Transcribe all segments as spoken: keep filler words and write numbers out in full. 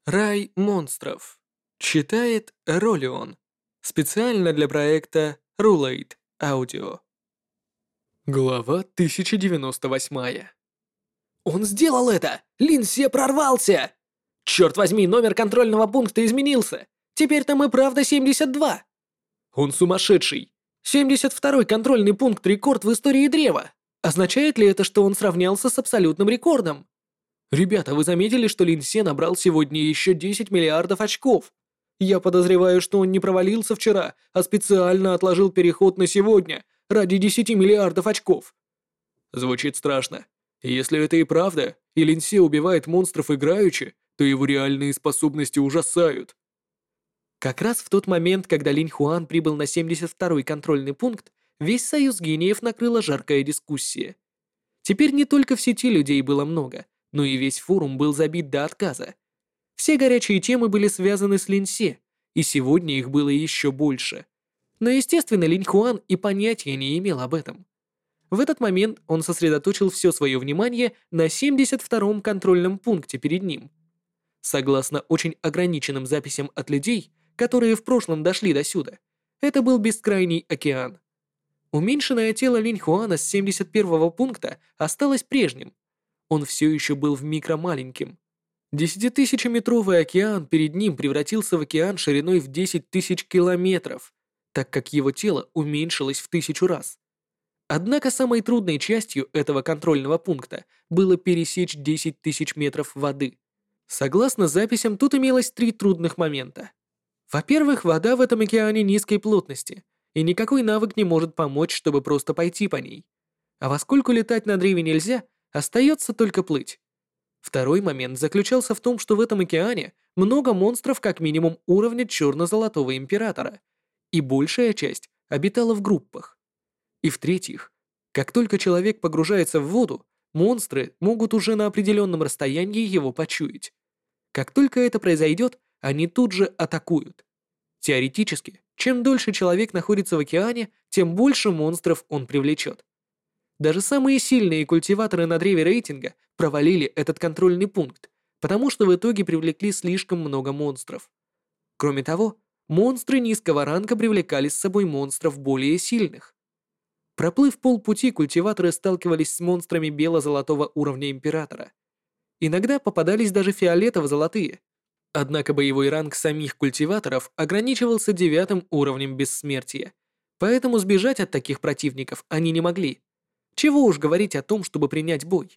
Рай монстров. Читает Ролион. Специально для проекта Rulate Audio. Глава тысяча девяносто восемь. Он сделал это! Линсе прорвался! Черт возьми, номер контрольного пункта изменился! Теперь там и правда семьдесят два! Он сумасшедший! семьдесят второй контрольный пункт рекорд в истории древа! Означает ли это, что он сравнялся с абсолютным рекордом? Ребята, вы заметили, что Линсе набрал сегодня еще десять миллиардов очков? Я подозреваю, что он не провалился вчера, а специально отложил переход на сегодня ради десяти миллиардов очков. Звучит страшно. Если это и правда, и Линсе убивает монстров играючи, то его реальные способности ужасают. Как раз в тот момент, когда Линь Хуан прибыл на семьдесят второй контрольный пункт, весь союз гениев накрыла жаркая дискуссия. Теперь не только в сети людей было много, но и весь форум был забит до отказа. Все горячие темы были связаны с Линьсе, и сегодня их было еще больше. Но, естественно, Линь Хуан и понятия не имел об этом. В этот момент он сосредоточил все свое внимание на семьдесят втором контрольном пункте перед ним. Согласно очень ограниченным записям от людей, которые в прошлом дошли до сюда, это был бескрайний океан. Уменьшенное тело Линь Хуана с семьдесят первого пункта осталось прежним. Он все еще был в микромаленьким. Десятитысячеметровый океан перед ним превратился в океан шириной в десять тысяч километров, так как его тело уменьшилось в тысячу раз. Однако самой трудной частью этого контрольного пункта было пересечь десять тысяч метров воды. Согласно записям, тут имелось три трудных момента. Во-первых, вода в этом океане низкой плотности, и никакой навык не может помочь, чтобы просто пойти по ней. А поскольку летать на древе нельзя, остается только плыть. Второй момент заключался в том, что в этом океане много монстров как минимум уровня черно-золотого императора, и большая часть обитала в группах. И в-третьих, как только человек погружается в воду, монстры могут уже на определенном расстоянии его почуять. Как только это произойдет, они тут же атакуют. Теоретически, чем дольше человек находится в океане, тем больше монстров он привлечет. Даже самые сильные культиваторы на древе рейтинга провалили этот контрольный пункт, потому что в итоге привлекли слишком много монстров. Кроме того, монстры низкого ранга привлекали с собой монстров более сильных. Проплыв полпути, культиваторы сталкивались с монстрами бело-золотого уровня императора. Иногда попадались даже фиолетово-золотые. Однако боевой ранг самих культиваторов ограничивался девятым уровнем бессмертия, поэтому сбежать от таких противников они не могли. Чего уж говорить о том, чтобы принять бой.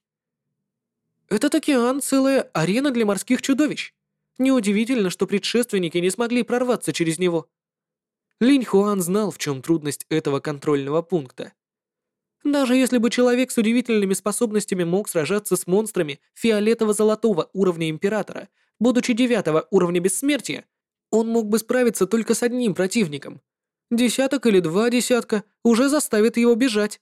Этот океан — целая арена для морских чудовищ. Неудивительно, что предшественники не смогли прорваться через него. Линь Хуан знал, в чем трудность этого контрольного пункта. Даже если бы человек с удивительными способностями мог сражаться с монстрами фиолетово-золотого уровня императора, будучи девятого уровня бессмертия, он мог бы справиться только с одним противником. Десяток или два десятка уже заставят его бежать.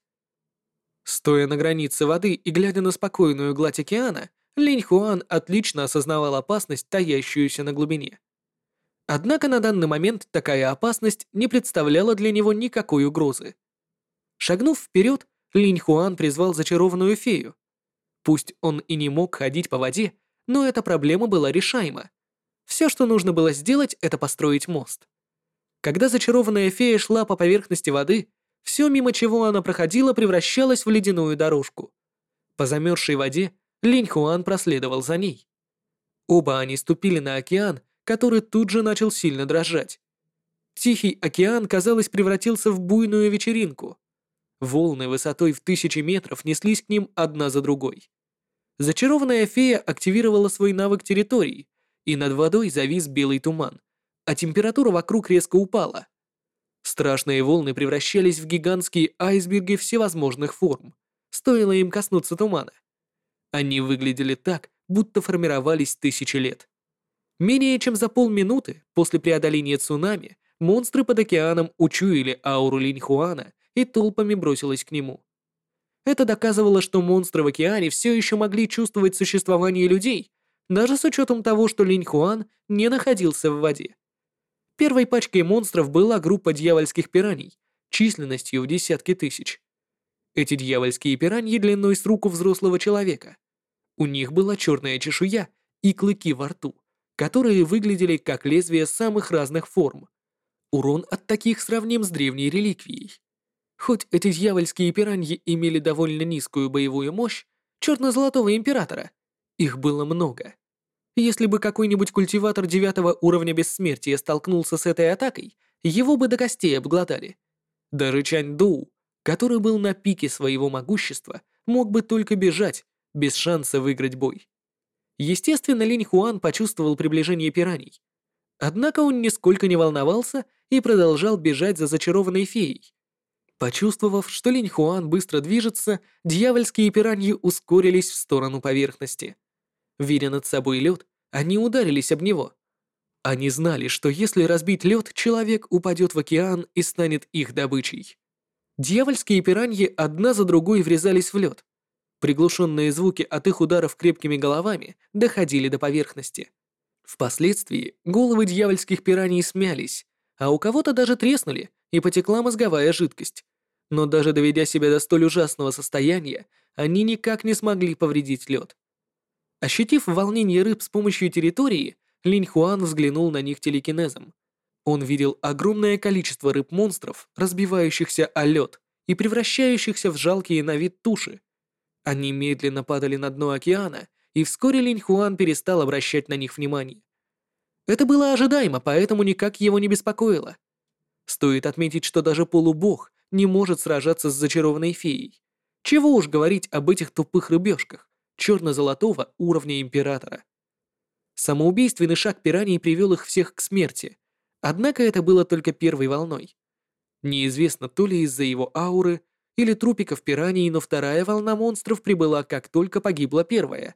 Стоя на границе воды и глядя на спокойную гладь океана, Линь Хуан отлично осознавал опасность, таящуюся на глубине. Однако на данный момент такая опасность не представляла для него никакой угрозы. Шагнув вперед, Линь Хуан призвал зачарованную фею. Пусть он и не мог ходить по воде, но эта проблема была решаема. Все, что нужно было сделать, это построить мост. Когда зачарованная фея шла по поверхности воды, все, мимо чего она проходила, превращалось в ледяную дорожку. По замерзшей воде Линь Хуан проследовал за ней. Оба они ступили на океан, который тут же начал сильно дрожать. Тихий океан, казалось, превратился в буйную вечеринку. Волны высотой в тысячи метров неслись к ним одна за другой. Зачарованная фея активировала свой навык территории, и над водой завис белый туман, а температура вокруг резко упала. Страшные волны превращались в гигантские айсберги всевозможных форм, стоило им коснуться тумана. Они выглядели так, будто формировались тысячи лет. Менее чем за полминуты после преодоления цунами монстры под океаном учуяли ауру Линь Хуана и толпами бросилась к нему. Это доказывало, что монстры в океане все еще могли чувствовать существование людей, даже с учетом того, что Линь Хуан не находился в воде. Первой пачкой монстров была группа дьявольских пираний, численностью в десятки тысяч. Эти дьявольские пираньи длиной с руку взрослого человека. У них была черная чешуя и клыки во рту, которые выглядели как лезвия самых разных форм. Урон от таких сравним с древней реликвией. Хоть эти дьявольские пираньи имели довольно низкую боевую мощь черно-золотого императора, их было много. Если бы какой-нибудь культиватор девятого уровня бессмертия столкнулся с этой атакой, его бы до костей обглодали. Даже Чань Доу, который был на пике своего могущества, мог бы только бежать, без шанса выиграть бой. Естественно, Линь Хуан почувствовал приближение пираний. Однако он нисколько не волновался и продолжал бежать за зачарованной феей. Почувствовав, что Линь Хуан быстро движется, дьявольские пираньи ускорились в сторону поверхности. Видя над собой лед, они ударились об него. Они знали, что если разбить лед, человек упадет в океан и станет их добычей. Дьявольские пираньи одна за другой врезались в лед. Приглушенные звуки от их ударов крепкими головами доходили до поверхности. Впоследствии головы дьявольских пираний смялись, а у кого-то даже треснули, и потекла мозговая жидкость. Но даже доведя себя до столь ужасного состояния, они никак не смогли повредить лед. Ощутив волнение рыб с помощью территории, Линь Хуан взглянул на них телекинезом. Он видел огромное количество рыб-монстров, разбивающихся о лед и превращающихся в жалкие на вид туши. Они медленно падали на дно океана, и вскоре Линь Хуан перестал обращать на них внимание. Это было ожидаемо, поэтому никак его не беспокоило. Стоит отметить, что даже полубог не может сражаться с зачарованной феей. Чего уж говорить об этих тупых рыбешках черно-золотого уровня императора. Самоубийственный шаг пираний привел их всех к смерти, однако это было только первой волной. Неизвестно, то ли из-за его ауры или трупиков пираний, но вторая волна монстров прибыла, как только погибла первая.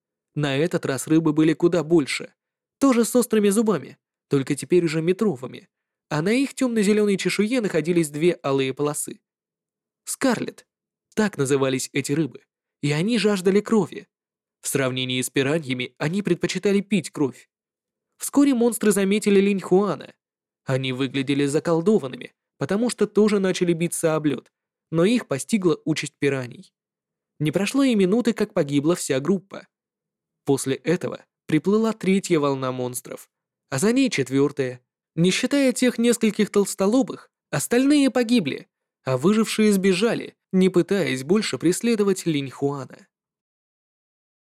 На этот раз рыбы были куда больше, тоже с острыми зубами, только теперь уже метровыми, а на их темно-зеленой чешуе находились две алые полосы. Скарлетт, так назывались эти рыбы, и они жаждали крови. В сравнении с пираньями они предпочитали пить кровь. Вскоре монстры заметили Линь Хуана. Они выглядели заколдованными, потому что тоже начали биться об лед, но их постигла участь пираний. Не прошло и минуты, как погибла вся группа. После этого приплыла третья волна монстров, а за ней четвертая. Не считая тех нескольких толстолобых, остальные погибли, а выжившие сбежали, не пытаясь больше преследовать Линь Хуана.